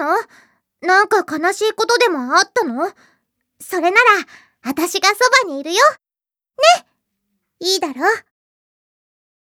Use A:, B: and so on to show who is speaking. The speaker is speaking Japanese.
A: の？なんか悲しいことでもあったの？それなら、あたしがそばにいるよ。ね、いいだろ？